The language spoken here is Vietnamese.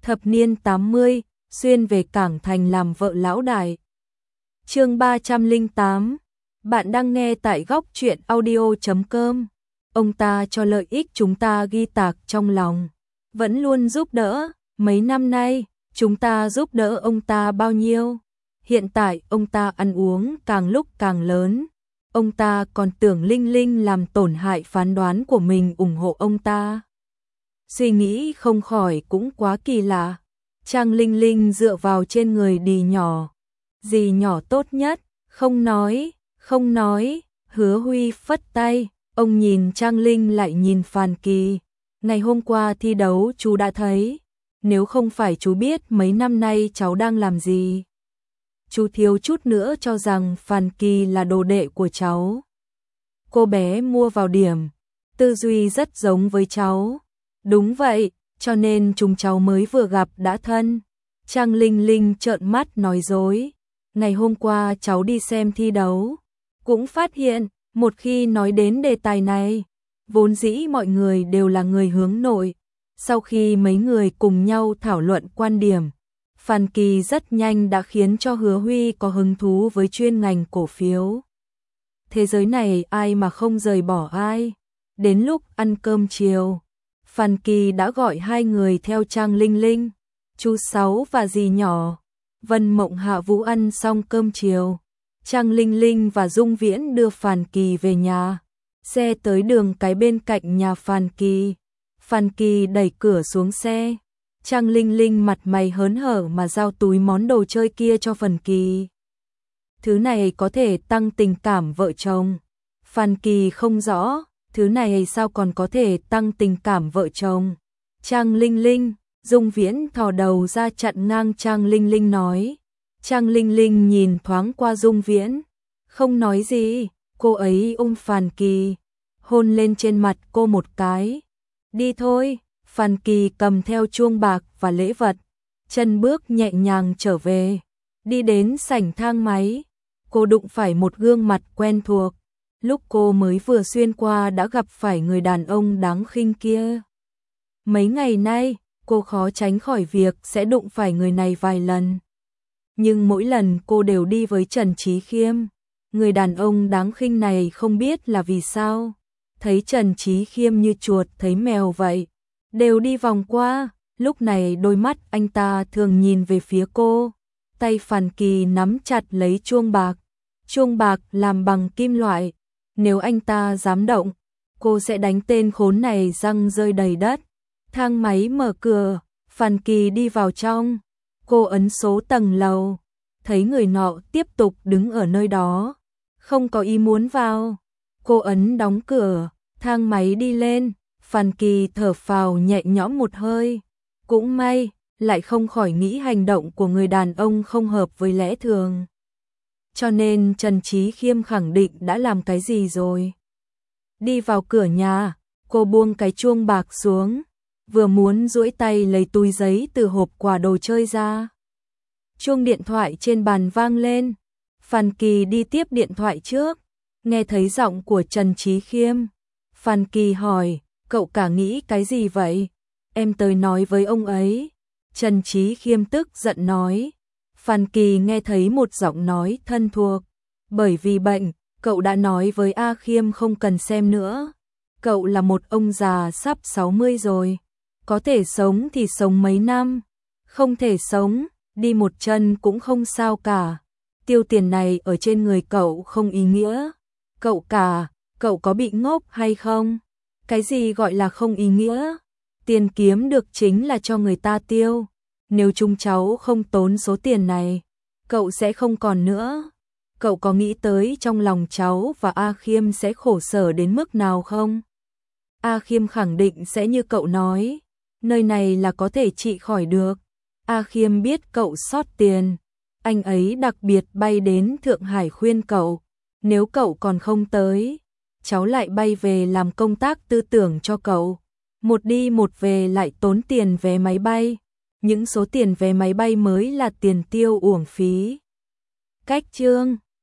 thập niên 80, xuyên về Cảng Thành làm vợ lão đại. Chương 308. Bạn đang nghe tại góc truyện audio.com. Ông ta cho lợi ích chúng ta ghi tạc trong lòng, vẫn luôn giúp đỡ. Mấy năm nay, chúng ta giúp đỡ ông ta bao nhiêu? Hiện tại ông ta ăn uống càng lúc càng lớn. Ông ta còn tưởng Linh Linh làm tổn hại phán đoán của mình ủng hộ ông ta. Suy nghĩ không khỏi cũng quá kỳ lạ. Trang Linh Linh dựa vào trên người Dì nhỏ. Dì nhỏ tốt nhất, không nói. Hứa Huy phất tay, ông nhìn Trang Linh lại nhìn Phan Kỳ. Ngày hôm qua thi đấu chú đã thấy, nếu không phải chú biết mấy năm nay cháu đang làm gì. Chú thiếu chút nữa cho rằng Phan Kỳ là đồ đệ của cháu. Cô bé mua vào điểm, tư duy rất giống với cháu. Đúng vậy, cho nên chúng cháu mới vừa gặp đã thân. Trang Linh Linh trợn mắt nói dối. Ngày hôm qua cháu đi xem thi đấu, cũng phát hiện, một khi nói đến đề tài này, vốn dĩ mọi người đều là người hướng nội. Sau khi mấy người cùng nhau thảo luận quan điểm, Phan Kỳ rất nhanh đã khiến cho Hứa Huy có hứng thú với chuyên ngành cổ phiếu. Thế giới này ai mà không rời bỏ ai. Đến lúc ăn cơm chiều, Phan Kỳ đã gọi hai người theo Trang Linh Linh, chú Sáu và dì nhỏ. Vân Mộng Hạ Vũ ăn xong cơm chiều, Trang Linh Linh và Dung Viễn đưa Phan Kỳ về nhà. Xe tới đường cái bên cạnh nhà Phan Kỳ. Phan Kỳ đẩy cửa xuống xe. Trang Linh Linh mặt mày hớn hở mà giao túi món đồ chơi kia cho Phan Kỳ. Thứ này có thể tăng tình cảm vợ chồng. Phan Kỳ không rõ, thứ này sao còn có thể tăng tình cảm vợ chồng. Trang Linh Linh, Dung Viễn thò đầu ra chặn ngang Trang Linh Linh nói. Trang Linh Linh nhìn thoáng qua Dung Viễn, không nói gì. Cô ấy ôm Phan Kỳ, hôn lên trên mặt cô một cái. Đi thôi. Phan Kỳ cầm theo chuông bạc và lễ vật, chân bước nhẹ nhàng trở về. Đi đến sảnh thang máy, cô đụng phải một gương mặt quen thuộc. Lúc cô mới vừa xuyên qua đã gặp phải người đàn ông đáng khinh kia. Mấy ngày nay, cô khó tránh khỏi việc sẽ đụng phải người này vài lần. Nhưng mỗi lần cô đều đi với Trần Trí Khiêm. Người đàn ông đáng khinh này không biết là vì sao, thấy Trần Trí Khiêm như chuột thấy mèo vậy, đều đi vòng qua. Lúc này đôi mắt anh ta thường nhìn về phía cô. Tay Phan Kỳ nắm chặt lấy chuông bạc. Chuông bạc làm bằng kim loại, nếu anh ta dám động, cô sẽ đánh tên khốn này răng rơi đầy đất. Thang máy mở cửa, Phan Kỳ đi vào trong. Cô ấn số tầng lầu, thấy người nọ tiếp tục đứng ở nơi đó, không có ý muốn vào. Cô ấn đóng cửa, thang máy đi lên. Phan Kỳ thở phào nhẹ nhõm một hơi. Cũng may, lại không khỏi nghĩ hành động của người đàn ông không hợp với lẽ thường. Cho nên Trần Trí Khiêm khẳng định đã làm cái gì rồi. Đi vào cửa nhà, cô buông cái chuông bạc xuống, vừa muốn duỗi tay lấy túi giấy từ hộp quà đồ chơi ra. Chuông điện thoại trên bàn vang lên. Phan Kỳ đi tiếp điện thoại trước, nghe thấy giọng của Trần Trí Khiêm. Phan Kỳ hỏi, cậu cả nghĩ cái gì vậy? Em tới nói với ông ấy. Trần Trí Khiêm tức giận nói. Phan Kỳ nghe thấy một giọng nói thân thuộc. Bởi vì bệnh, cậu đã nói với A Khiêm không cần xem nữa. Cậu là một ông già sắp 60 rồi. Có thể sống thì sống mấy năm. Không thể sống, đi một chân cũng không sao cả. Tiêu tiền này ở trên người cậu không ý nghĩa. Cậu cả, cậu có bị ngốc hay không? Cái gì gọi là không ý nghĩa? Tiền kiếm được chính là cho người ta tiêu. Nếu chúng cháu không tốn số tiền này, cậu sẽ không còn nữa. Cậu có nghĩ tới trong lòng cháu và A Khiêm sẽ khổ sở đến mức nào không? A Khiêm khẳng định sẽ như cậu nói, nơi này là có thể trị khỏi được. A Khiêm biết cậu sót tiền, anh ấy đặc biệt bay đến Thượng Hải khuyên cậu, nếu cậu còn không tới, cháu lại bay về làm công tác tư tưởng cho cậu. Một đi một về lại tốn tiền vé máy bay. Những số tiền vé máy bay mới là tiền tiêu uổng phí. Cách chương